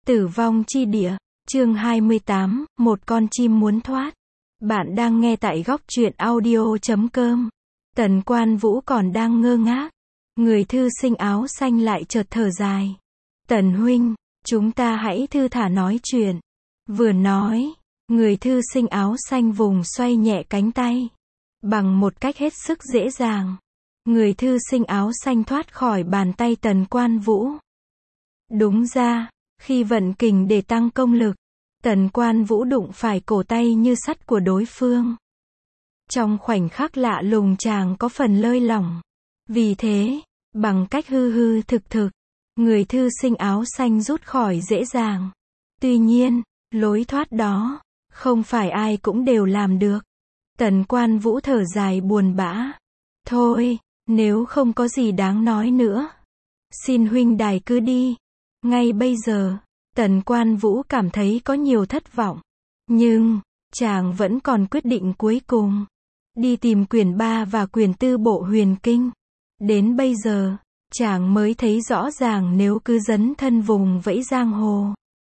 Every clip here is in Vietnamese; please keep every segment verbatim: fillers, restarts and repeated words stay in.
Tử vong chi địa, chương hai mươi tám, một con chim muốn thoát. Bạn đang nghe tại góc truyện audio chấm com. Tần Quan Vũ còn đang ngơ ngác. Người thư sinh áo xanh lại chợt thở dài. Tần huynh, chúng ta hãy thư thả nói chuyện. Vừa nói, người thư sinh áo xanh vùng xoay nhẹ cánh tay. Bằng một cách hết sức dễ dàng, người thư sinh áo xanh thoát khỏi bàn tay Tần Quan Vũ. Đúng ra, khi vận kình để tăng công lực, Tần Quan Vũ đụng phải cổ tay như sắt của đối phương. Trong khoảnh khắc lạ lùng chàng có phần lơi lỏng. Vì thế, bằng cách hư hư thực thực, người thư sinh áo xanh rút khỏi dễ dàng. Tuy nhiên, lối thoát đó, không phải ai cũng đều làm được. Tần Quan Vũ thở dài buồn bã. Thôi, nếu không có gì đáng nói nữa, xin huynh đài cứ đi. Ngay bây giờ, Tần Quan Vũ cảm thấy có nhiều thất vọng. Nhưng, chàng vẫn còn quyết định cuối cùng. Đi tìm quyển ba và quyển tư bộ huyền kinh. Đến bây giờ, chàng mới thấy rõ ràng nếu cứ dấn thân vùng vẫy giang hồ,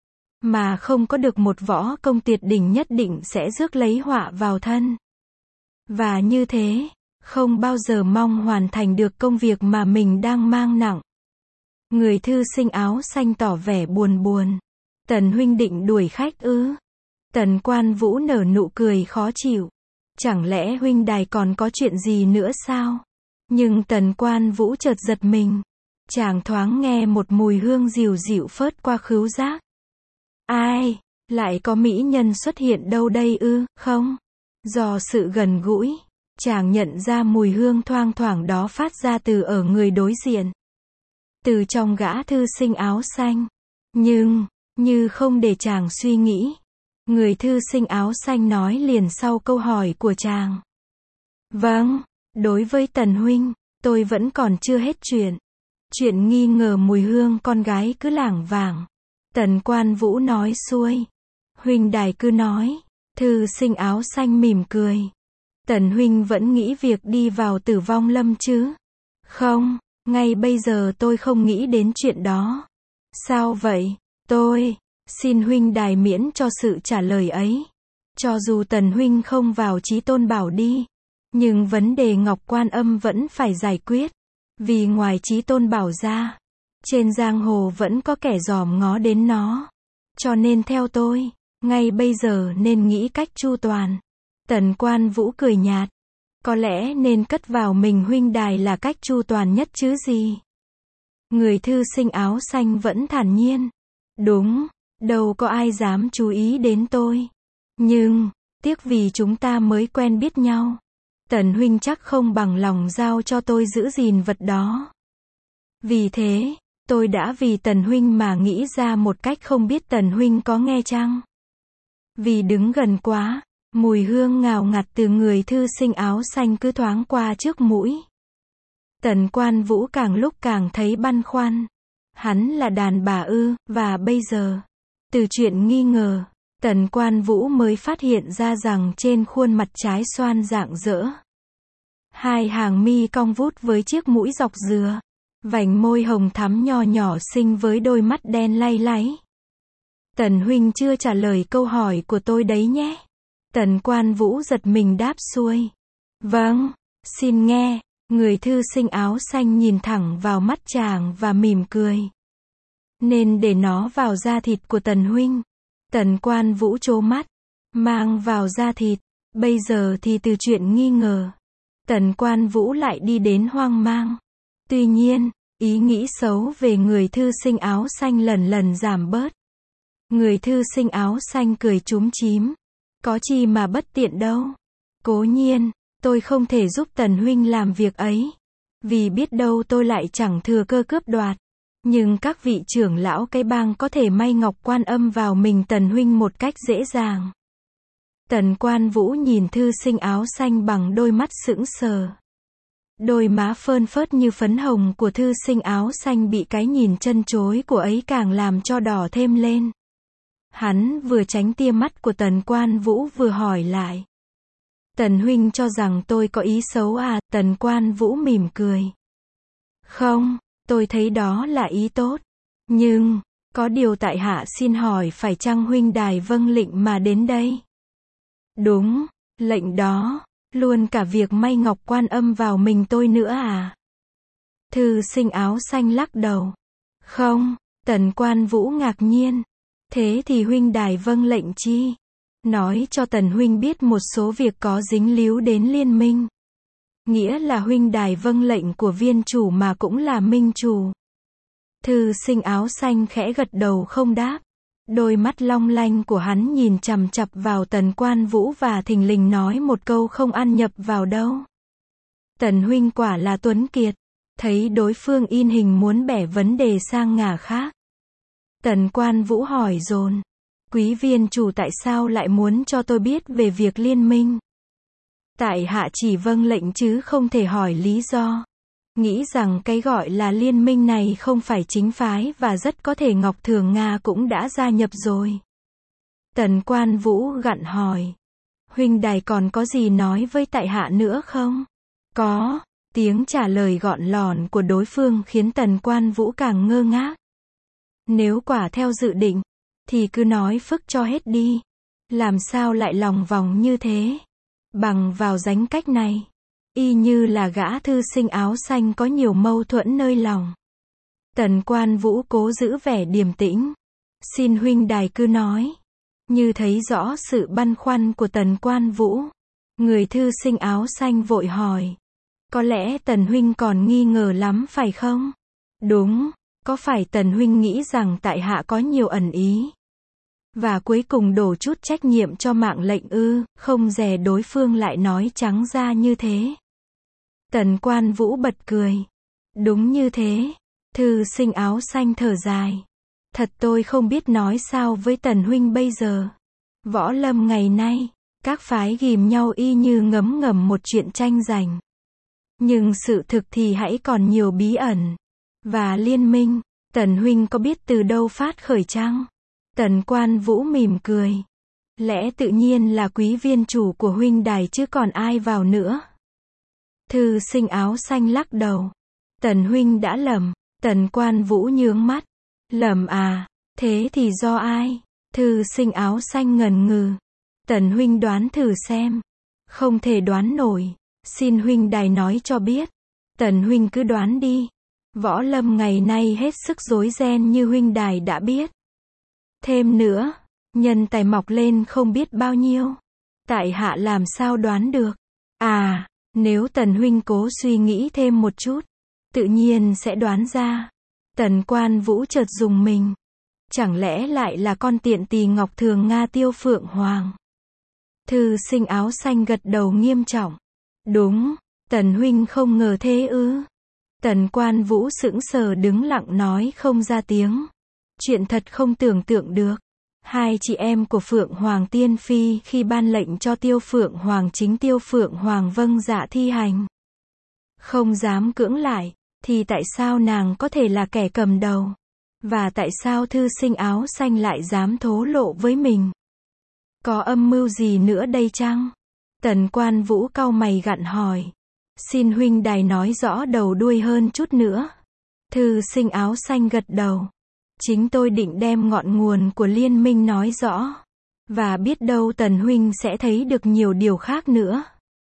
mà không có được một võ công tuyệt đỉnh nhất định sẽ rước lấy họa vào thân. Và như thế, không bao giờ mong hoàn thành được công việc mà mình đang mang nặng. Người thư sinh áo xanh tỏ vẻ buồn buồn. Tần huynh định đuổi khách ư? Tần Quan Vũ nở nụ cười khó chịu. Chẳng lẽ huynh đài còn có chuyện gì nữa sao? Nhưng Tần Quan Vũ chợt giật mình. Chàng thoáng nghe một mùi hương dịu dịu phớt qua khứu giác. Ai? Lại có mỹ nhân xuất hiện đâu đây ư? Không. Do sự gần gũi, chàng nhận ra mùi hương thoang thoảng đó phát ra từ ở người đối diện. Từ trong gã thư sinh áo xanh. Nhưng, như không để chàng suy nghĩ, người thư sinh áo xanh nói liền sau câu hỏi của chàng. Vâng, đối với Tần huynh, tôi vẫn còn chưa hết chuyện. Chuyện nghi ngờ mùi hương con gái cứ lảng vảng. Tần Quan Vũ nói xuôi. Huynh đài cứ nói. Thư sinh áo xanh mỉm cười. Tần huynh vẫn nghĩ việc đi vào Tử Vong Lâm chứ? Không, ngay bây giờ tôi không nghĩ đến chuyện đó. Sao vậy? Tôi xin huynh đài miễn cho sự trả lời ấy. Cho dù Tần huynh không vào Chí Tôn Bảo đi, nhưng vấn đề Ngọc Quan Âm vẫn phải giải quyết. Vì ngoài Chí Tôn Bảo ra, trên giang hồ vẫn có kẻ dòm ngó đến nó. Cho nên theo tôi, ngay bây giờ nên nghĩ cách chu toàn. Tần Quan Vũ cười nhạt. Có lẽ nên cất vào mình huynh đài là cách chu toàn nhất chứ gì. Người thư sinh áo xanh vẫn thản nhiên. Đúng, đâu có ai dám chú ý đến tôi. Nhưng, tiếc vì chúng ta mới quen biết nhau. Tần huynh chắc không bằng lòng giao cho tôi giữ gìn vật đó. Vì thế, tôi đã vì Tần huynh mà nghĩ ra một cách không biết Tần huynh có nghe chăng? Vì đứng gần quá, mùi hương ngào ngạt từ người thư sinh áo xanh cứ thoáng qua trước mũi. Tần Quan Vũ càng lúc càng thấy băn khoăn. Hắn là đàn bà ư? Và bây giờ, từ chuyện nghi ngờ, Tần Quan Vũ mới phát hiện ra rằng trên khuôn mặt trái xoan rạng rỡ, hai hàng mi cong vút với chiếc mũi dọc dừa, vành môi hồng thắm nho nhỏ xinh với đôi mắt đen lay láy. Tần huynh chưa trả lời câu hỏi của tôi đấy nhé. Tần Quan Vũ giật mình đáp xuôi. Vâng, xin nghe. Người thư sinh áo xanh nhìn thẳng vào mắt chàng và mỉm cười. Nên để nó vào da thịt của Tần huynh. Tần Quan Vũ trố mắt. Mang vào da thịt. Bây giờ thì từ chuyện nghi ngờ, Tần Quan Vũ lại đi đến hoang mang. Tuy nhiên, ý nghĩ xấu về người thư sinh áo xanh lần lần giảm bớt. Người thư sinh áo xanh cười chúm chím. Có chi mà bất tiện đâu. Cố nhiên, tôi không thể giúp Tần huynh làm việc ấy. Vì biết đâu tôi lại chẳng thừa cơ cướp đoạt. Nhưng các vị trưởng lão cái bang có thể may Ngọc Quan Âm vào mình Tần huynh một cách dễ dàng. Tần Quan Vũ nhìn thư sinh áo xanh bằng đôi mắt sững sờ. Đôi má phơn phớt như phấn hồng của thư sinh áo xanh bị cái nhìn chân chối của ấy càng làm cho đỏ thêm lên. Hắn vừa tránh tia mắt của Tần Quan Vũ vừa hỏi lại. Tần huynh cho rằng tôi có ý xấu à? Tần Quan Vũ mỉm cười. Không, tôi thấy đó là ý tốt. Nhưng, Có điều tại hạ xin hỏi phải chăng huynh đài vâng lệnh mà đến đây? Đúng, lệnh đó, luôn cả việc may ngọc quan âm vào mình tôi nữa à? Thư sinh áo xanh lắc đầu. Không, Tần Quan Vũ ngạc nhiên. Thế thì huynh đài vâng lệnh chi? Nói cho Tần huynh biết một số việc có dính líu đến liên minh. Nghĩa là huynh đài vâng lệnh của viên chủ mà cũng là minh chủ. Thư sinh áo xanh khẽ gật đầu không đáp. Đôi mắt long lanh của hắn nhìn chằm chằm vào Tần Quan Vũ và thình lình nói một câu không ăn nhập vào đâu. Tần huynh quả là tuấn kiệt. Thấy đối phương in hình muốn bẻ vấn đề sang ngả khác. Tần Quan Vũ hỏi dồn. Quý viên chủ tại sao lại muốn cho tôi biết về việc liên minh? Tại hạ chỉ vâng lệnh chứ không thể hỏi lý do. Nghĩ rằng cái gọi là liên minh này không phải chính phái và rất có thể Ngọc Thường Nga cũng đã gia nhập rồi. Tần Quan Vũ gặn hỏi. Huynh đài còn có gì nói với tại hạ nữa không? Có. Tiếng trả lời gọn lỏn của đối phương khiến Tần Quan Vũ càng ngơ ngác. Nếu quả theo dự định, thì cứ nói phức cho hết đi. Làm sao lại lòng vòng như thế? Bằng vào dánh cách này, y như là gã thư sinh áo xanh có nhiều mâu thuẫn nơi lòng. Tần Quan Vũ cố giữ vẻ điềm tĩnh. Xin huynh đài cứ nói. Như thấy rõ sự băn khoăn của Tần Quan Vũ. Người thư sinh áo xanh vội hỏi. Có lẽ Tần huynh còn nghi ngờ lắm phải không? Đúng, có phải Tần huynh nghĩ rằng tại hạ có nhiều ẩn ý? Và cuối cùng đổ chút trách nhiệm cho mạng lệnh ư, không dè đối phương lại nói trắng ra như thế. Tần Quan Vũ bật cười. Đúng như thế. Thư sinh áo xanh thở dài. Thật tôi không biết nói sao với Tần huynh bây giờ. Võ lâm ngày nay, các phái ghìm nhau y như ngấm ngầm một chuyện tranh giành. Nhưng sự thực thì hãy còn nhiều bí ẩn. Và liên minh, Tần huynh có biết từ đâu phát khởi chăng? Tần Quan Vũ mỉm cười. Lẽ tự nhiên là quý viên chủ của huynh đài chứ còn ai vào nữa. Thư sinh áo xanh lắc đầu. Tần huynh đã lầm. Tần Quan Vũ nhướng mắt. Lầm à, thế thì do ai? Thư sinh áo xanh ngần ngừ. Tần huynh đoán thử xem. Không thể đoán nổi. Xin huynh đài nói cho biết. Tần huynh cứ đoán đi. Võ lâm ngày nay hết sức rối ren như huynh đài đã biết. Thêm nữa, nhân tài mọc lên không biết bao nhiêu. Tại hạ làm sao đoán được. À, nếu Tần huynh cố suy nghĩ thêm một chút, tự nhiên sẽ đoán ra. Tần Quan Vũ chợt rùng mình. Chẳng lẽ lại là con tiện tỳ Ngọc Thường Nga Tiêu Phượng Hoàng? Thư sinh áo xanh gật đầu nghiêm trọng. Đúng, Tần huynh không ngờ thế ư? Tần Quan Vũ sững sờ đứng lặng nói không ra tiếng. Chuyện thật không tưởng tượng được. Hai chị em của Phượng Hoàng Tiên Phi khi ban lệnh cho Tiêu Phượng Hoàng chính Tiêu Phượng Hoàng vâng dạ thi hành. Không dám cưỡng lại, thì tại sao nàng có thể là kẻ cầm đầu? Và tại sao thư sinh áo xanh lại dám thố lộ với mình? Có âm mưu gì nữa đây chăng? Tần Quan Vũ cau mày gặn hỏi. Xin huynh đài nói rõ đầu đuôi hơn chút nữa. Thư sinh áo xanh gật đầu. Chính tôi định đem ngọn nguồn của liên minh nói rõ. Và biết đâu Tần huynh sẽ thấy được nhiều điều khác nữa.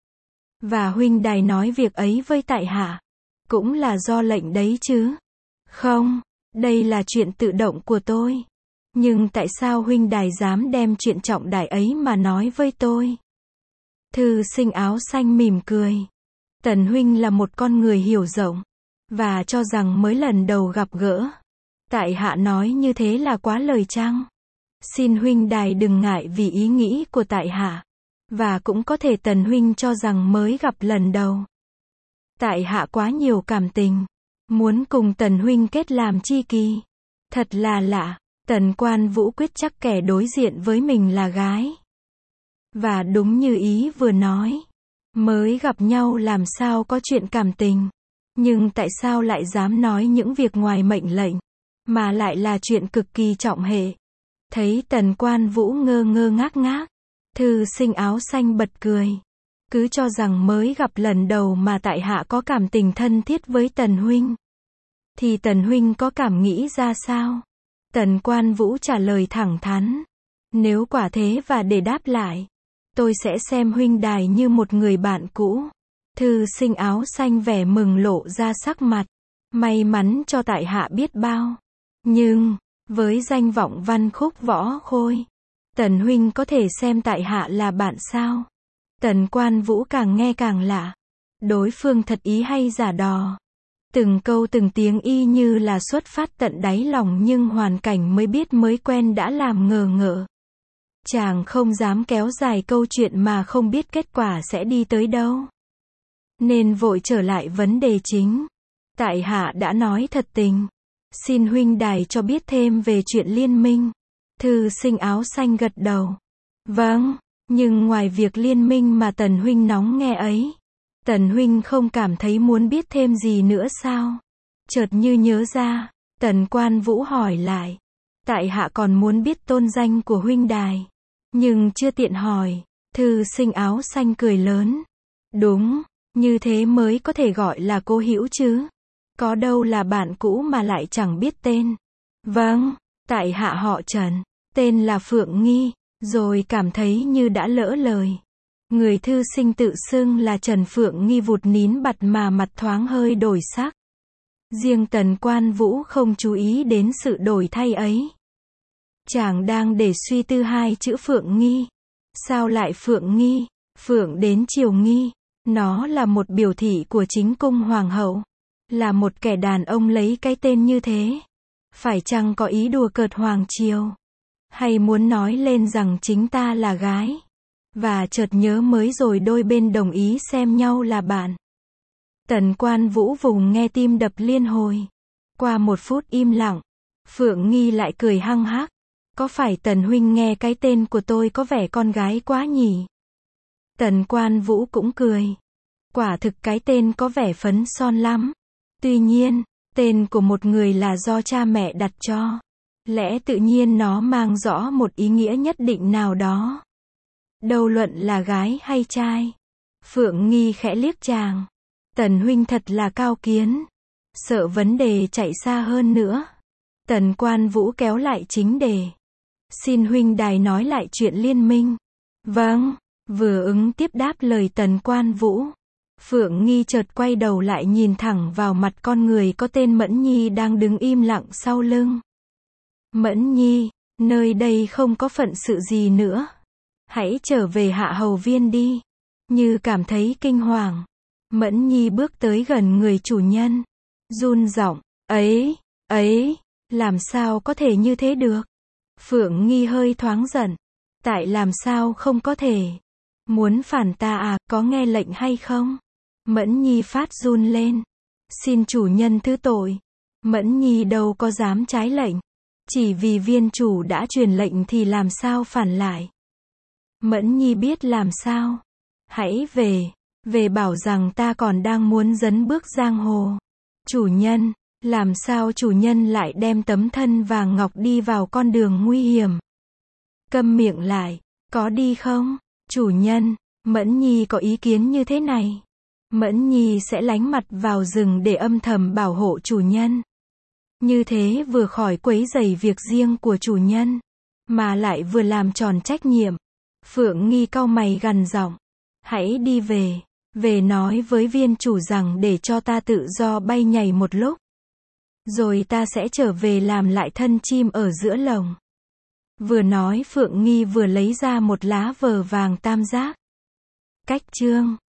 Và huynh đài nói việc ấy với tại hạ. Cũng là do lệnh đấy chứ. Không, đây là chuyện tự động của tôi. Nhưng tại sao huynh đài dám đem chuyện trọng đại ấy mà nói với tôi? Thư sinh áo xanh mỉm cười. Tần huynh là một con người hiểu rộng. Và cho rằng mới lần đầu gặp gỡ. Tại hạ nói như thế là quá lời chăng? Xin huynh đài đừng ngại vì ý nghĩ của tại hạ. Và cũng có thể Tần huynh cho rằng mới gặp lần đầu. Tại hạ quá nhiều cảm tình. Muốn cùng Tần huynh kết làm tri kỷ. Thật là lạ. Tần Quan Vũ quyết chắc kẻ đối diện với mình là gái. Và đúng như ý vừa nói. Mới gặp nhau làm sao có chuyện cảm tình. Nhưng tại sao lại dám nói những việc ngoài mệnh lệnh. Mà lại là chuyện cực kỳ trọng hệ. Thấy Tần Quan Vũ ngơ ngơ ngác ngác. Thư sinh áo xanh bật cười. Cứ cho rằng mới gặp lần đầu mà tại hạ có cảm tình thân thiết với Tần huynh. Thì Tần huynh có cảm nghĩ ra sao? Tần Quan Vũ trả lời thẳng thắn. Nếu quả thế và để đáp lại, tôi sẽ xem huynh đài như một người bạn cũ. Thư sinh áo xanh vẻ mừng lộ ra sắc mặt. May mắn cho tại hạ biết bao. Nhưng, với danh vọng văn khúc võ khôi, Tần huynh có thể xem tại hạ là bạn sao? Tần Quan Vũ càng nghe càng lạ. Đối phương thật ý hay giả đò? Từng câu từng tiếng y như là xuất phát tận đáy lòng, nhưng hoàn cảnh mới biết mới quen đã làm ngờ ngợ. Chàng không dám kéo dài câu chuyện mà không biết kết quả sẽ đi tới đâu. Nên vội trở lại vấn đề chính. Tại hạ đã nói thật tình. Xin huynh đài cho biết thêm về chuyện liên minh. Thư sinh áo xanh gật đầu. Vâng, nhưng ngoài việc liên minh mà Tần huynh nóng nghe ấy, Tần huynh không cảm thấy muốn biết thêm gì nữa sao? Chợt như nhớ ra, Tần Quan Vũ hỏi lại. Tại hạ còn muốn biết tôn danh của huynh đài, nhưng chưa tiện hỏi. Thư sinh áo xanh cười lớn. Đúng, như thế mới có thể gọi là cố hữu chứ. Có đâu là bạn cũ mà lại chẳng biết tên. Vâng, tại hạ họ Trần, tên là Phượng Nghi, rồi cảm thấy như đã lỡ lời. Người thư sinh tự xưng là Trần Phượng Nghi vụt nín bặt mà mặt thoáng hơi đổi sắc. Riêng Tần Quan Vũ không chú ý đến sự đổi thay ấy. Chàng đang để suy tư hai chữ Phượng Nghi. Sao lại Phượng Nghi? Phượng đến chiều nghi. Nó là một biểu thị của chính cung hoàng hậu. Là một kẻ đàn ông lấy cái tên như thế. Phải chăng có ý đùa cợt hoàng triều? Hay muốn nói lên rằng chính ta là gái? Và chợt nhớ mới rồi đôi bên đồng ý xem nhau là bạn. Tần Quan Vũ vùng nghe tim đập liên hồi. Qua một phút im lặng, Phượng Nghi lại cười hăng hắc. Có phải Tần huynh nghe cái tên của tôi có vẻ con gái quá nhỉ? Tần Quan Vũ cũng cười. Quả thực cái tên có vẻ phấn son lắm. Tuy nhiên, tên của một người là do cha mẹ đặt cho. Lẽ tự nhiên nó mang rõ một ý nghĩa nhất định nào đó. Đâu luận là gái hay trai. Phượng Nghi khẽ liếc chàng. Tần huynh thật là cao kiến. Sợ vấn đề chạy xa hơn nữa. Tần Quan Vũ kéo lại chính đề. Xin huynh đài nói lại chuyện liên minh. Vâng, vừa ứng tiếp đáp lời Tần Quan Vũ. Phượng Nghi chợt quay đầu lại nhìn thẳng vào mặt con người có tên Mẫn Nhi đang đứng im lặng sau lưng. Mẫn Nhi, nơi đây không có phận sự gì nữa. Hãy trở về Hạ Hầu Viên đi. Như cảm thấy kinh hoàng, Mẫn Nhi bước tới gần người chủ nhân. Run giọng, ấy, ấy, làm sao có thể như thế được? Phượng Nghi hơi thoáng giận. Tại làm sao không có thể? Muốn phản ta à, có nghe lệnh hay không? Mẫn Nhi phát run lên. Xin chủ nhân thứ tội. Mẫn Nhi đâu có dám trái lệnh. Chỉ vì viên chủ đã truyền lệnh thì làm sao phản lại. Mẫn Nhi biết làm sao. Hãy về, về bảo rằng ta còn đang muốn dấn bước giang hồ. Chủ nhân, làm sao chủ nhân lại đem tấm thân vàng ngọc đi vào con đường nguy hiểm? Câm miệng lại, có đi không? Chủ nhân, Mẫn Nhi có ý kiến như thế này. Mẫn Nhi sẽ lánh mặt vào rừng để âm thầm bảo hộ chủ nhân. Như thế vừa khỏi quấy rầy việc riêng của chủ nhân, mà lại vừa làm tròn trách nhiệm. Phượng Nghi cau mày gằn giọng. Hãy đi về, về nói với viên chủ rằng để cho ta tự do bay nhảy một lúc. Rồi ta sẽ trở về làm lại thân chim ở giữa lồng. Vừa nói Phượng Nghi vừa lấy ra một lá vờ vàng tam giác. Cách chương